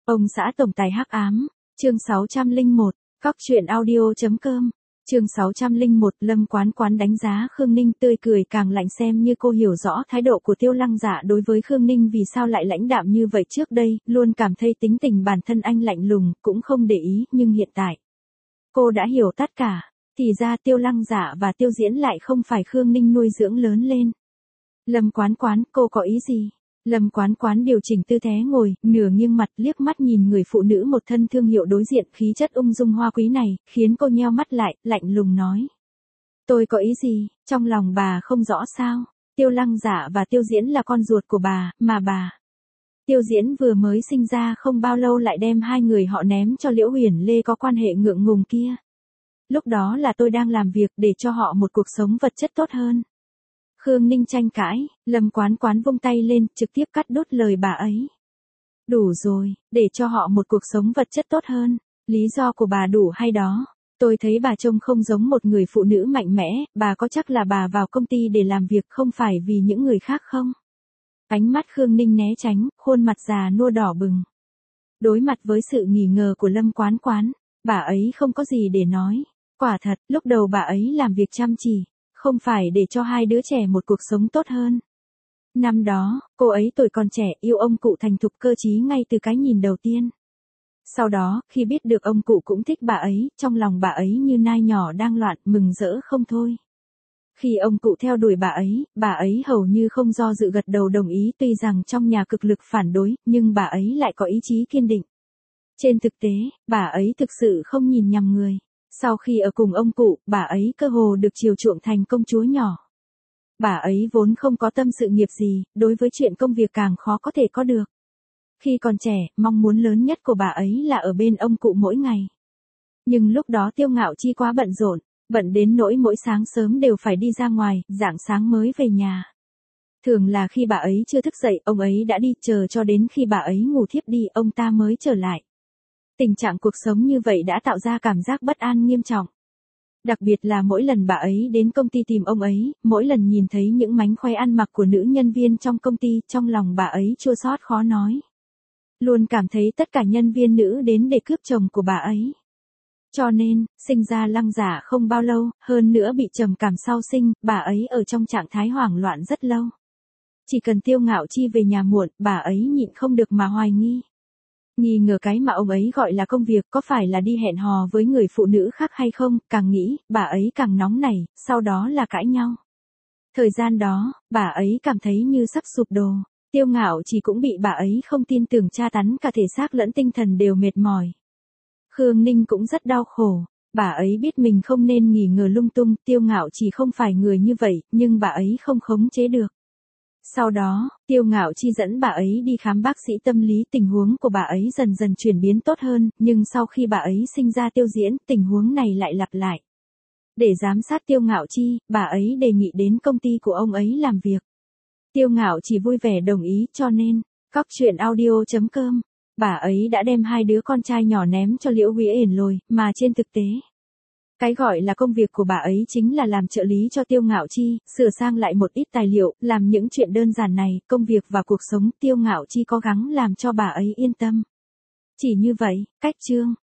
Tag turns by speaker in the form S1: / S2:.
S1: Ông xã tổng tài hắc ám, chương 601, Cóc truyện audio.com, chương 601. Lâm Quán Quán đánh giá Khương Ninh tươi cười càng lạnh, xem như cô hiểu rõ thái độ của Tiêu Lăng Dạ đối với Khương Ninh vì sao lại lãnh đạm như vậy trước đây, luôn cảm thấy tính tình bản thân anh lạnh lùng, cũng không để ý, nhưng hiện tại, cô đã hiểu tất cả, thì ra Tiêu Lăng Dạ và Tiêu Diễn lại không phải Khương Ninh nuôi dưỡng lớn lên. Lâm Quán Quán, cô có ý gì? Lâm Quán Quán điều chỉnh tư thế ngồi, nửa nghiêng mặt liếc mắt nhìn người phụ nữ một thân thương hiệu đối diện khí chất ung dung hoa quý này, khiến cô nheo mắt lại, lạnh lùng nói. Tôi có ý gì, trong lòng bà không rõ sao? Tiêu Lăng Dạ và Tiêu Diễn là con ruột của bà, mà bà. Tiêu Diễn vừa mới sinh ra không bao lâu lại đem hai người họ ném cho Liễu Huyền Lê có quan hệ ngượng ngùng kia. Lúc đó là tôi đang làm việc để cho họ một cuộc sống vật chất tốt hơn. Khương Ninh tranh cãi, Lâm Quán Quán vung tay lên, trực tiếp cắt đứt lời bà ấy. Đủ rồi, để cho họ một cuộc sống vật chất tốt hơn, lý do của bà đủ hay đó. Tôi thấy bà trông không giống một người phụ nữ mạnh mẽ, bà có chắc là bà vào công ty để làm việc không phải vì những người khác không? Ánh mắt Khương Ninh né tránh, khuôn mặt già nua đỏ bừng. Đối mặt với sự nghi ngờ của Lâm Quán Quán, bà ấy không có gì để nói. Quả thật, lúc đầu bà ấy làm việc chăm chỉ, không phải để cho hai đứa trẻ một cuộc sống tốt hơn. Năm đó, cô ấy tuổi còn trẻ yêu ông cụ thành thục cơ trí ngay từ cái nhìn đầu tiên. Sau đó, khi biết được ông cụ cũng thích bà ấy, trong lòng bà ấy như nai nhỏ đang loạn, mừng rỡ không thôi. Khi ông cụ theo đuổi bà ấy hầu như không do dự gật đầu đồng ý, tuy rằng trong nhà cực lực phản đối, nhưng bà ấy lại có ý chí kiên định. Trên thực tế, bà ấy thực sự không nhìn nhầm người. Sau khi ở cùng ông cụ, bà ấy cơ hồ được chiều chuộng thành công chúa nhỏ. Bà ấy vốn không có tâm sự nghiệp gì, đối với chuyện công việc càng khó có thể có được. Khi còn trẻ, mong muốn lớn nhất của bà ấy là ở bên ông cụ mỗi ngày. Nhưng lúc đó Tiêu Ngạo Chi quá bận rộn, bận đến nỗi mỗi sáng sớm đều phải đi ra ngoài, rạng sáng mới về nhà. Thường là khi bà ấy chưa thức dậy, ông ấy đã đi, chờ cho đến khi bà ấy ngủ thiếp đi, ông ta mới trở lại. Tình trạng cuộc sống như vậy đã tạo ra cảm giác bất an nghiêm trọng. Đặc biệt là mỗi lần bà ấy đến công ty tìm ông ấy, mỗi lần nhìn thấy những mánh khoe ăn mặc của nữ nhân viên trong công ty, trong lòng bà ấy chua xót khó nói. Luôn cảm thấy tất cả nhân viên nữ đến để cướp chồng của bà ấy. Cho nên, sinh ra Lăng Dạ không bao lâu, hơn nữa bị trầm cảm sau sinh, bà ấy ở trong trạng thái hoảng loạn rất lâu. Chỉ cần Tiêu Ngạo Chi về nhà muộn, bà ấy nhịn không được mà hoài nghi. Nghi ngờ cái mà ông ấy gọi là công việc có phải là đi hẹn hò với người phụ nữ khác hay không, càng nghĩ, bà ấy càng nóng nảy, sau đó là cãi nhau. Thời gian đó, bà ấy cảm thấy như sắp sụp đổ, Tiêu Ngạo Chỉ cũng bị bà ấy không tin tưởng tra tấn cả thể xác lẫn tinh thần đều mệt mỏi. Khương Ninh cũng rất đau khổ, bà ấy biết mình không nên nghi ngờ lung tung, Tiêu Ngạo Chỉ không phải người như vậy, nhưng bà ấy không khống chế được. Sau đó, Tiêu Ngạo Chi dẫn bà ấy đi khám bác sĩ tâm lý, tình huống của bà ấy dần dần chuyển biến tốt hơn, nhưng sau khi bà ấy sinh ra Tiêu Diễn, tình huống này lại lặp lại. Để giám sát Tiêu Ngạo Chi, bà ấy đề nghị đến công ty của ông ấy làm việc. Tiêu Ngạo Chỉ vui vẻ đồng ý, cho nên, Cóc truyện audio.com, bà ấy đã đem hai đứa con trai nhỏ ném cho Liễu Huyền Lê, mà trên thực tế, cái gọi là công việc của bà ấy chính là làm trợ lý cho Tiêu Ngạo Chi, sửa sang lại một ít tài liệu, làm những chuyện đơn giản này, công việc và cuộc sống Tiêu Ngạo Chi cố gắng làm cho bà ấy yên tâm. Chỉ như vậy, cách chương.